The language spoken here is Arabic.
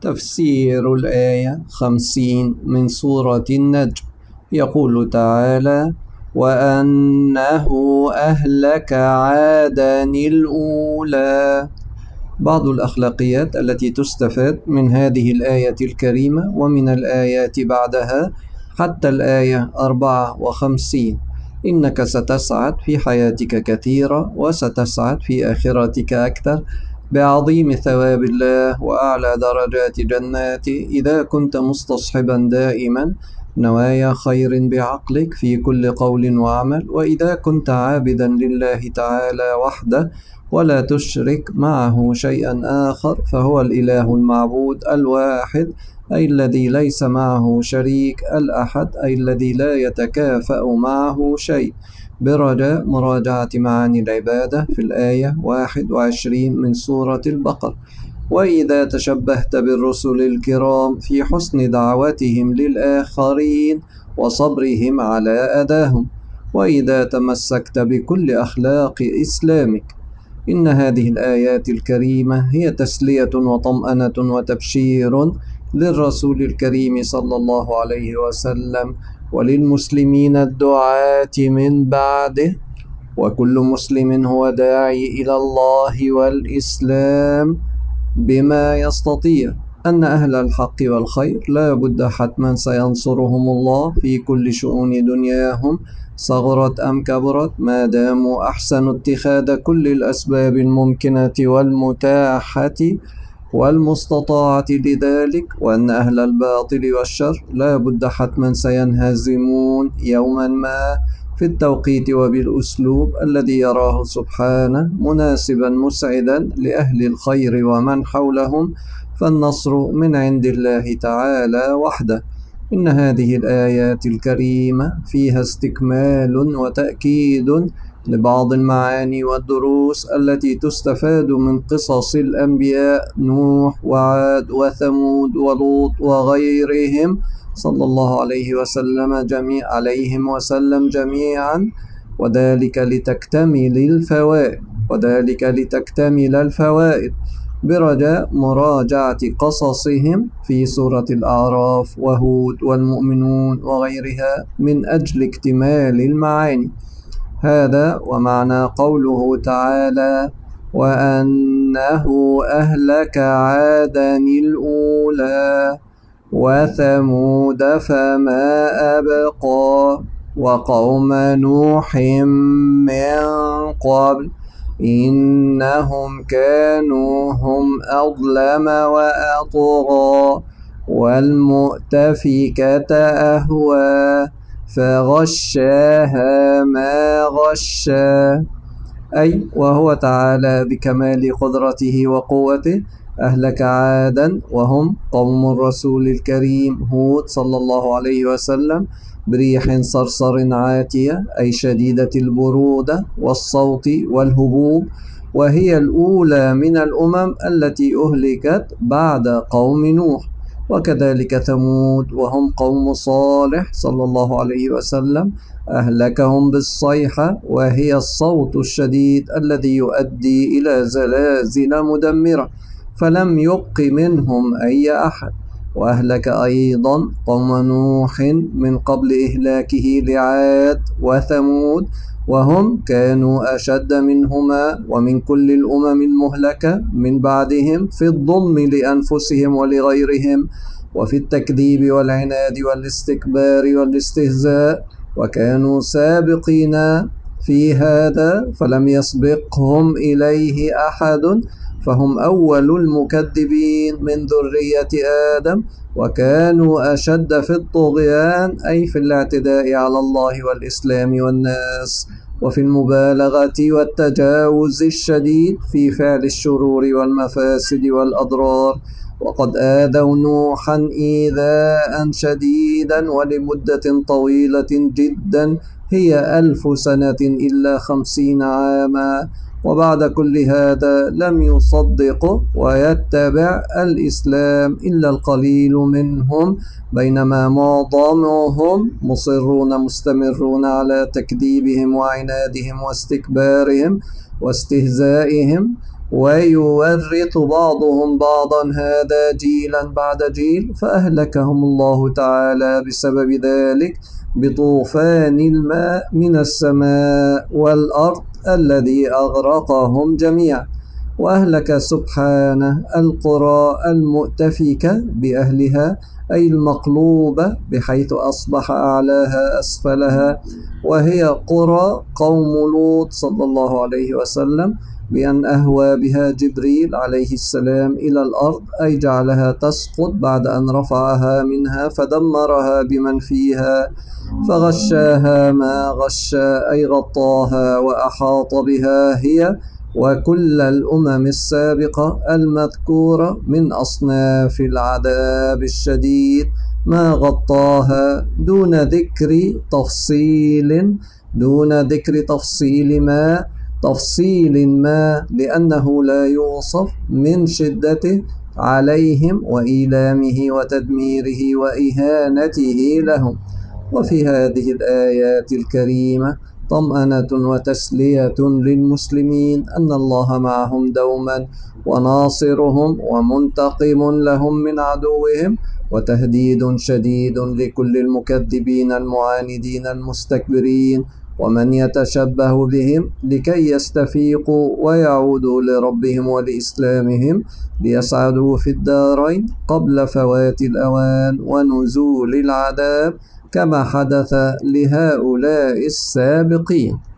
تفسير الآية 50 من سورة النجم. يقول تعالى: وأنه أهلك عادا الأولى. بعض الأخلاقيات التي تستفاد من هذه الآية الكريمة ومن الآيات بعدها حتى الآية 54: إنك ستسعد في حياتك كثيرا، وستسعد في آخرتك أكثر بعظيم ثواب الله وأعلى درجات جناته إذا كنت مستصحبا دائما نوايا خير بعقلك في كل قول وعمل، وإذا كنت عابدا لله تعالى وحده ولا تشرك معه شيئا آخر، فهو الإله المعبود الواحد، أي الذي ليس معه شريك، الأحد، أي الذي لا يتكافأ معه شيء. برجاء مراجعة معاني العبادة في الآية 21 من سورة البقرة. وإذا تشبهت بالرسل الكرام في حسن دعوتهم للآخرين وصبرهم على أذاهم، وإذا تمسكت بكل أخلاق إسلامك. إن هذه الآيات الكريمة هي تسلية وطمأنة وتبشير للرسول الكريم صلى الله عليه وسلم وللمسلمين الدعاة من بعده، وكل مسلم هو داعي إلى الله والإسلام بما يستطيع، أن أهل الحق والخير لا بد حتما سينصرهم الله في كل شؤون دنياهم صغرت أم كبرت، ما داموا أحسنوا اتخاذ كل الأسباب الممكنة والمتاحة والمستطاعة لذلك، وأن أهل الباطل والشر لا بد حتما سينهزمون يوما ما في التوقيت وبالأسلوب الذي يراه سبحانه مناسبا مسعدا لأهل الخير ومن حولهم، فالنصر من عند الله تعالى وحده. إن هذه الآيات الكريمة فيها استكمال وتأكيد لبعض المعاني والدروس التي تستفاد من قصص الأنبياء نوح وعاد وثمود ولوط وغيرهم صلى الله عليهم وسلم جميعا، وذلك لتكتمل الفوائد برجاء مراجعة قصصهم في سورة الأعراف وهود والمؤمنون وغيرها من أجل اكتمال المعاني. هذا ومعنى قوله تعالى: وأنه أهلك عادا الأولى وثمود فما أبقى وقوم نوح من قبل إنهم كانوا هم أظلم وأطغى والمؤتفكة أهوى فغشاها ما غشا. أي وهو تعالى بكمال قدرته وقوته أهلك عادا وهم قوم الرسول الكريم هود صلى الله عليه وسلم بريح صرصر عاتية، أي شديدة البرودة والصوت والهبوب، وهي الأولى من الأمم التي أهلكت بعد قوم نوح. وكذلك ثمود وهم قوم صالح صلى الله عليه وسلم أهلكهم بالصيحة، وهي الصوت الشديد الذي يؤدي إلى زلازل مدمرة، فلم يبق منهم أي أحد. وأهلك أيضا قوم نوح من قبل إهلاكه لعاد وثمود، وهم كانوا أشد منهما ومن كل الأمم المهلكة من بعدهم في الظلم لأنفسهم ولغيرهم، وفي التكذيب والعناد والاستكبار والاستهزاء، وكانوا سابقين في هذا فلم يسبقهم إليه أحد، فهم أول المكذبين من ذرية آدم، وكانوا أشد في الطغيان، أي في الاعتداء على الله والإسلام والناس، وفي المبالغة والتجاوز الشديد في فعل الشرور والمفاسد والأضرار. وقد آذوا نوحا إيذاء شديدا ولمدة طويلة جدا هي 1000 سنة إلا 50 عاما، وبعد كل هذا لم يصدق ويتبع الإسلام إلا القليل منهم، بينما معظمهم مستمرون على تكذيبهم وعنادهم واستكبارهم واستهزائهم. ويورط بعضهم بعضا هذا جيلا بعد جيل، فأهلكهم الله تعالى بسبب ذلك بطوفان الماء من السماء والأرض الذي أغرقهم جميعا. وأهلك سبحانه القرى المؤتفكة بأهلها، أي المقلوبة، بحيث أصبح أعلاها أسفلها، وهي قرى قوم لوط صلى الله عليه وسلم، بأن أهوى بها جبريل عليه السلام إلى الأرض، أي جعلها تسقط بعد أن رفعها منها فدمرها بمن فيها، فغشاها ما غشا، أي غطاها وأحاط بها هي وكل الأمم السابقة المذكورة من أصناف العذاب الشديد ما غطاها، دون ذكر تفصيل ما لأنه لا يوصف من شدته عليهم وإيلامه وتدميره وإهانته لهم. وفي هذه الآيات الكريمة طمأنة وتسلية للمسلمين أن الله معهم دوما وناصرهم ومنتقم لهم من عدوهم، وتهديد شديد لكل المكذبين المعاندين المستكبرين ومن يتشبه بهم لكي يستفيقوا ويعودوا لربهم ولإسلامهم ليسعدوا في الدارين قبل فوات الأوان ونزول العذاب، كما حدث لهؤلاء السابقين.